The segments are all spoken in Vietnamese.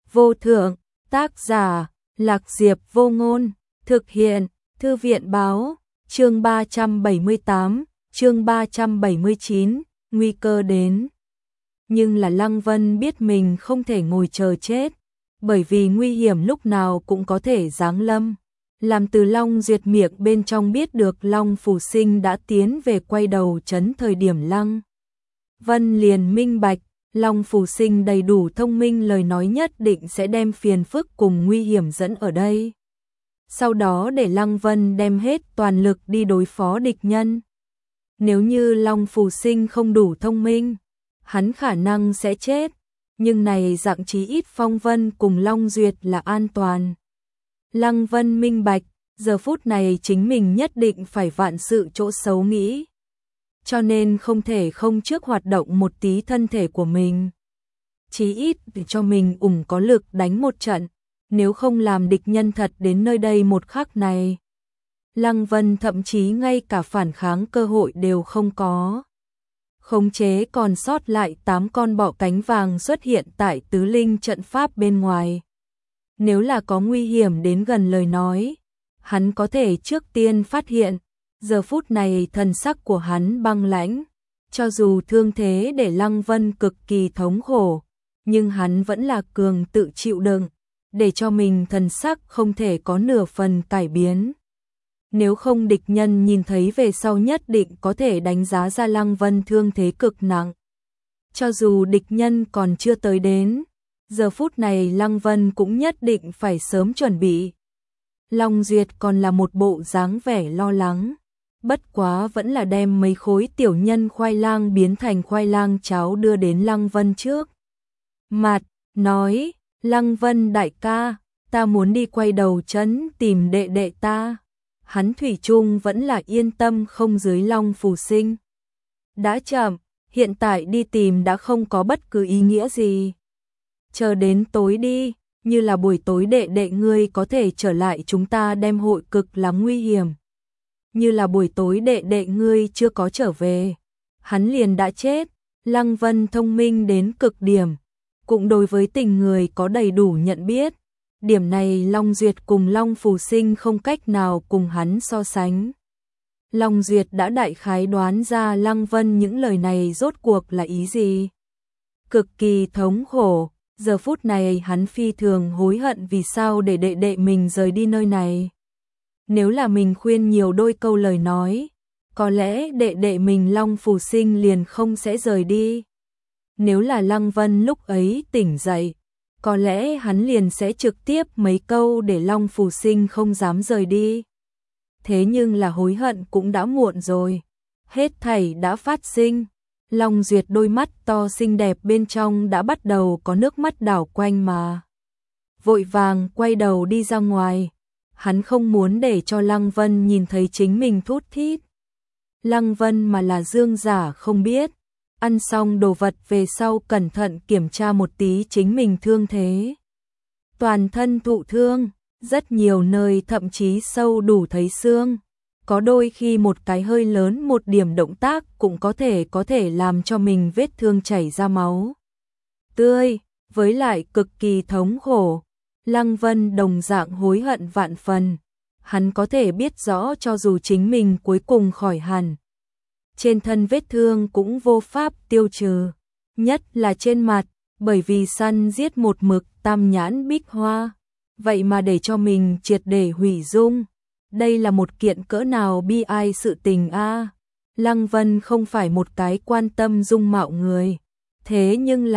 vô thượng, tác giả, Lạc Diệp Vô Ngôn, thực hiện, Thư viện báo, chương 378, chương 379, nguy cơ đến. Nhưng là Lăng Vân biết mình không thể ngồi chờ chết, bởi vì nguy hiểm lúc nào cũng có thể giáng lâm. Làm Từ Long Duyệt miệng bên trong biết được Long Phù Sinh đã tiến về quay đầu trấn thời điểm Lăng Vân liền minh bạch, Long Phù Sinh đầy đủ thông minh, lời nói nhất định sẽ đem phiền phức cùng nguy hiểm dẫn ở đây. Sau đó để Lăng Vân đem hết toàn lực đi đối phó địch nhân. Nếu như Long Phù Sinh không đủ thông minh, hắn khả năng sẽ chết, nhưng này dạng chí ít Phong Vân cùng Long Duyệt là an toàn. Lăng Vân minh bạch, giờ phút này chính mình nhất định phải vạn sự chỗ xấu nghĩ. Cho nên không thể không trước hoạt động một tí thân thể của mình. Chí ít để cho mình có lực đánh một trận, nếu không làm địch nhân thật đến nơi đây một khắc này. Lăng Vân thậm chí ngay cả phản kháng cơ hội đều không có. Khống chế còn sót lại 8 con bọ cánh vàng xuất hiện tại tứ linh trận pháp bên ngoài. Nếu là có nguy hiểm đến gần lời nói, hắn có thể trước tiên phát hiện. Giờ phút này thần sắc của hắn băng lãnh, cho dù thương thế để Lăng Vân cực kỳ thống khổ, nhưng hắn vẫn là cường tự chịu đựng, để cho mình thần sắc không thể có nửa phần cải biến. Nếu không địch nhân nhìn thấy về sau nhất định có thể đánh giá ra Lăng Vân thương thế cực nặng. Cho dù địch nhân còn chưa tới đến, giờ phút này Lăng Vân cũng nhất định phải sớm chuẩn bị. Long Duyệt còn là một bộ dáng vẻ lo lắng. Bất quá vẫn là đem mấy khối tiểu nhân khoai lang biến thành khoai lang cháo đưa đến Lăng Vân trước mặt, nói, Lăng Vân đại ca, ta muốn đi quay đầu trấn tìm đệ đệ ta. Hắn thủy chung vẫn là yên tâm không dưới Long Phù Sinh. Đã chậm, hiện tại đi tìm đã không có bất cứ ý nghĩa gì. Chờ đến tối đi, như là buổi tối đệ đệ ngươi có thể trở lại chúng ta đem hội cực là nguy hiểm. Như là buổi tối đệ đệ ngươi chưa có trở về, hắn liền đã chết. Lăng Vân thông minh đến cực điểm, cũng đối với tình người có đầy đủ nhận biết. Điểm này Long Duyệt cùng Long Phù Sinh không cách nào cùng hắn so sánh. Long Duyệt đã đại khái đoán ra Lăng Vân những lời này rốt cuộc là ý gì. Cực kỳ thống khổ, giờ phút này hắn phi thường hối hận vì sao để đệ đệ mình rời đi nơi này. Nếu là mình khuyên nhiều đôi câu lời nói, có lẽ đệ đệ mình Long Phù Sinh liền không sẽ rời đi. Nếu là Lăng Vân lúc ấy tỉnh dậy, có lẽ hắn liền sẽ trực tiếp mấy câu để Long Phù Sinh không dám rời đi. Thế nhưng là hối hận cũng đã muộn rồi. Hết thảy đã phát sinh. Long Duyệt đôi mắt to xinh đẹp bên trong đã bắt đầu có nước mắt đảo quanh mà. Vội vàng quay đầu đi ra ngoài. Hắn không muốn để cho Lăng Vân nhìn thấy chính mình thút thít. Lăng Vân mà là dương giả không biết. Ăn xong đồ vật về sau cẩn thận kiểm tra một tí chính mình thương thế. Toàn thân thụ thương, rất nhiều nơi thậm chí sâu đủ thấy xương. Có đôi khi một cái hơi lớn một điểm động tác cũng có thể làm cho mình vết thương chảy ra máu tươi, với lại cực kỳ thống khổ. Lăng Vân đồng dạng hối hận vạn phần. Hắn có thể biết rõ cho dù chính mình cuối cùng khỏi hẳn, trên thân vết thương cũng vô pháp tiêu trừ, nhất là trên mặt, bởi vì săn giết một mực tam nhãn bích hoa, vậy mà để cho mình triệt để hủy dung. Đây là một kiện cỡ nào bi ai sự tình a. Lăng Vân không phải một cái quan tâm dung mạo người, thế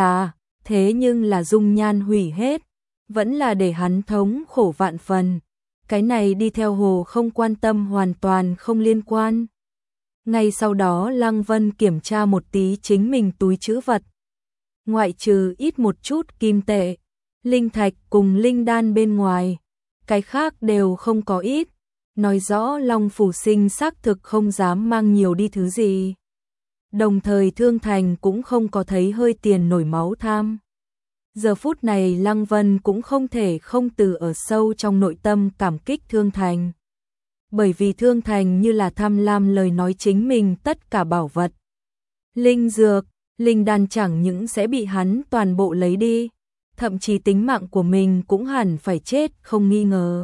nhưng là dung nhan hủy hết, vẫn là để hắn thống khổ vạn phần. Cái này đi theo hồ không quan tâm hoàn toàn không liên quan. Ngay sau đó Lăng Vân kiểm tra một tí chính mình túi trữ vật. Ngoại trừ ít một chút kim tệ, linh thạch cùng linh đan bên ngoài, cái khác đều không có ít. Nói rõ Long Phù Sinh xác thực không dám mang nhiều đi thứ gì. Đồng thời Thương Thành cũng không có thấy hơi tiền nổi máu tham. Giờ phút này Lăng Vân cũng không thể không từ ở sâu trong nội tâm cảm kích Thương Thành. Bởi vì Thương Thành như là tham lam lời nói chính mình tất cả bảo vật. Linh dược, linh đan chẳng những sẽ bị hắn toàn bộ lấy đi, thậm chí tính mạng của mình cũng hẳn phải chết không nghi ngờ.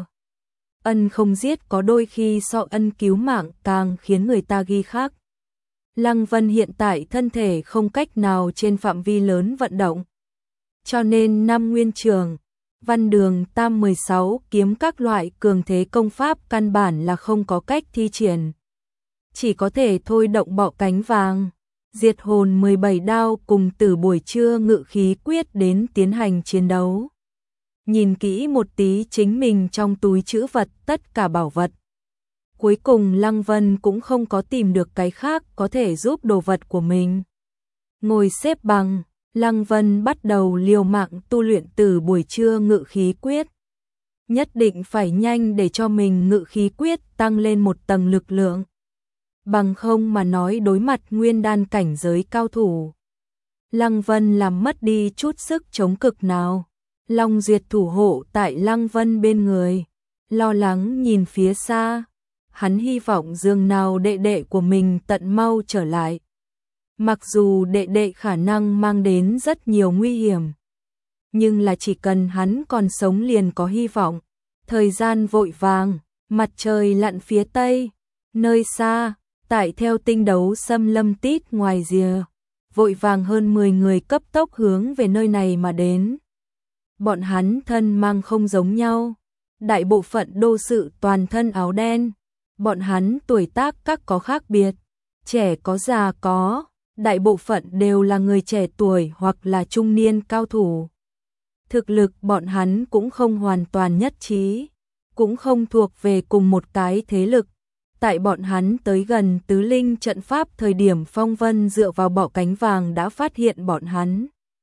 Ân không giết có đôi khi so ân cứu mạng càng khiến người ta ghi khắc. Lăng Vân hiện tại thân thể không cách nào trên phạm vi lớn vận động. Cho nên năm nguyên trường, văn đường tam 16 kiếm các loại cường thế công pháp căn bản là không có cách thi triển. Chỉ có thể thôi động bọ cánh vàng, diệt hồn 17 đao cùng từ buổi trưa ngự khí quyết đến tiến hành chiến đấu. Nhìn kỹ một tí chính mình trong túi trữ vật tất cả bảo vật. Cuối cùng Lăng Vân cũng không có tìm được cái khác có thể giúp đồ vật của mình. Ngồi xếp bằng, Lăng Vân bắt đầu liều mạng tu luyện từ buổi trưa ngự khí quyết. Nhất định phải nhanh để cho mình ngự khí quyết tăng lên một tầng lực lượng. Bằng không mà nói đối mặt nguyên đan cảnh giới cao thủ. Lăng Vân làm mất đi chút sức chống cực nào. Long Duyệt thủ hộ tại Lăng Vân bên người, lo lắng nhìn phía xa. Hắn hy vọng dường nào đệ đệ của mình tận mau trở lại. Mặc dù đệ đệ khả năng mang đến rất nhiều nguy hiểm, nhưng là chỉ cần hắn còn sống liền có hy vọng. Thời gian vội vàng, mặt trời lặn phía tây, nơi xa, tại theo tinh đấu xâm lâm tít ngoài rìa, vội vàng hơn 10 người cấp tốc hướng về nơi này mà đến. Bọn hắn thân mang không giống nhau, đại bộ phận đô sự toàn thân áo đen, bọn hắn tuổi tác các có khác biệt, trẻ có già có, đại bộ phận đều là người trẻ tuổi hoặc là trung niên cao thủ. Thực lực bọn hắn cũng không hoàn toàn nhất trí, cũng không thuộc về cùng một cái thế lực. Tại bọn hắn tới gần tứ linh trận pháp thời điểm Phong Vân dựa vào bọ cánh vàng đã phát hiện bọn hắn.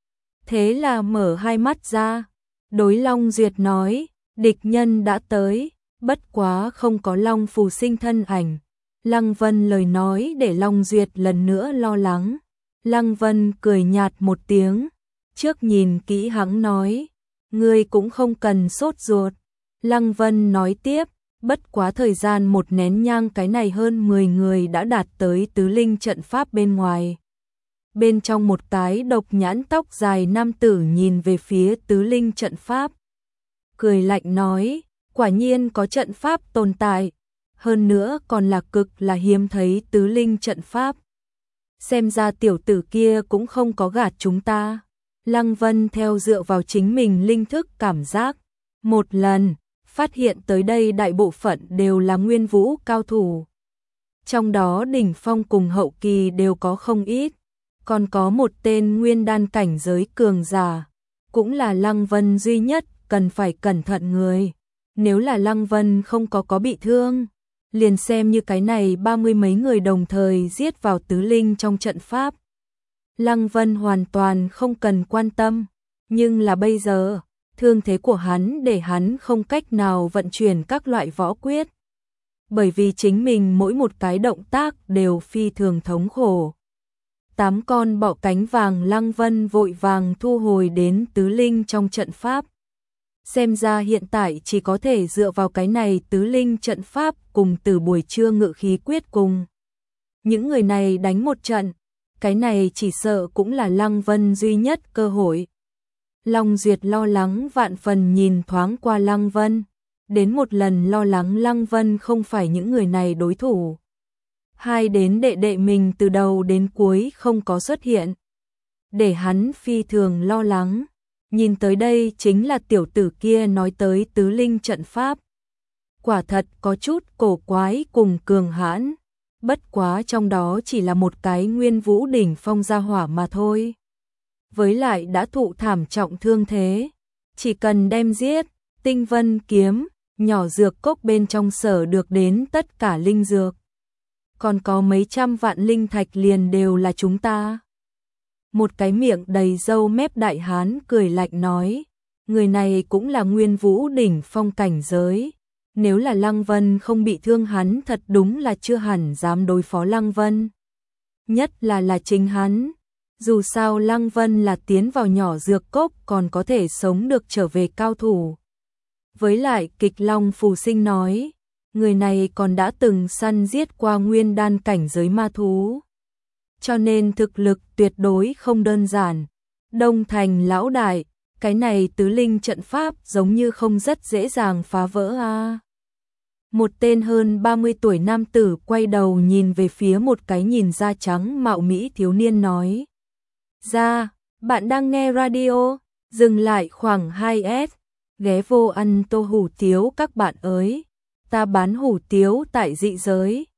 Thế là mở hai mắt ra, đối Long Duyệt nói, địch nhân đã tới, bất quá không có Long Phù Sinh thân ảnh. Lăng Vân lời nói để Long Duyệt lần nữa lo lắng. Lăng Vân cười nhạt một tiếng, trước nhìn kỹ hắn nói, ngươi cũng không cần sốt ruột. Lăng Vân nói tiếp, bất quá thời gian một nén nhang cái này hơn 10 người đã đạt tới tứ linh trận pháp bên ngoài. Bên trong một cái độc nhãn tóc dài nam tử nhìn về phía tứ linh trận pháp. Cười lạnh nói, quả nhiên có trận pháp tồn tại, hơn nữa còn là cực là hiếm thấy tứ linh trận pháp. Xem ra tiểu tử kia cũng không có gạt chúng ta. Lăng Vân theo dựa vào chính mình linh thức cảm giác. Một lần, phát hiện tới đây đại bộ phận đều là nguyên vũ cao thủ. Trong đó đỉnh phong cùng hậu kỳ đều có không ít. Còn có một tên nguyên đan cảnh giới cường giả. Cũng là Lăng Vân duy nhất cần phải cẩn thận người. Nếu là Lăng Vân không có bị thương, liền xem như cái này 30 mấy người đồng thời giết vào tứ linh trong trận pháp. Lăng Vân hoàn toàn không cần quan tâm, nhưng là bây giờ, thương thế của hắn để hắn không cách nào vận chuyển các loại võ quyết. Bởi vì chính mình mỗi một cái động tác đều phi thường thống khổ. 8 con bọ cánh vàng Lăng Vân vội vàng thu hồi đến tứ linh trong trận pháp. Xem ra hiện tại chỉ có thể dựa vào cái này tứ linh trận pháp cùng từ buổi trưa ngự khí quyết cùng. Những người này đánh một trận, cái này chỉ sợ cũng là Lăng Vân duy nhất cơ hội. Long Duyệt lo lắng vạn phần nhìn thoáng qua Lăng Vân, đến một lần lo lắng Lăng Vân không phải những người này đối thủ. Hai đến đệ đệ mình từ đầu đến cuối không có xuất hiện, để hắn phi thường lo lắng. Nhìn tới đây chính là tiểu tử kia nói tới tứ linh trận pháp. Quả thật có chút cổ quái cùng cường hãn, bất quá trong đó chỉ là một cái nguyên vũ đỉnh phong gia hỏa mà thôi. Với lại đã thụ thảm trọng thương thế, chỉ cần đem giết, tinh vân kiếm, nhỏ dược cốc bên trong sở được đến tất cả linh dược. Còn có mấy trăm vạn linh thạch liền đều là chúng ta. Một cái miệng đầy râu mép đại hán cười lạnh nói, người này cũng là nguyên vũ đỉnh phong cảnh giới. Nếu là Lăng Vân không bị thương hắn thật đúng là chưa hẳn dám đối phó Lăng Vân. Nhất là chính hắn. Dù sao Lăng Vân là tiến vào nhỏ dược cốc còn có thể sống được trở về cao thủ. Với lại Kịch Long Phù Sinh nói, người này còn đã từng săn giết qua nguyên đan cảnh giới ma thú. Cho nên thực lực tuyệt đối không đơn giản. Đông Thành lão đại, cái này tứ linh trận pháp giống như không rất dễ dàng phá vỡ a. Một tên hơn 30 tuổi nam tử quay đầu nhìn về phía một cái nhìn da trắng mạo mỹ thiếu niên nói. Ra, bạn đang nghe radio, dừng lại khoảng 2S, ghé vô ăn tô hủ tiếu các bạn ơi, ta bán hủ tiếu tại dị giới,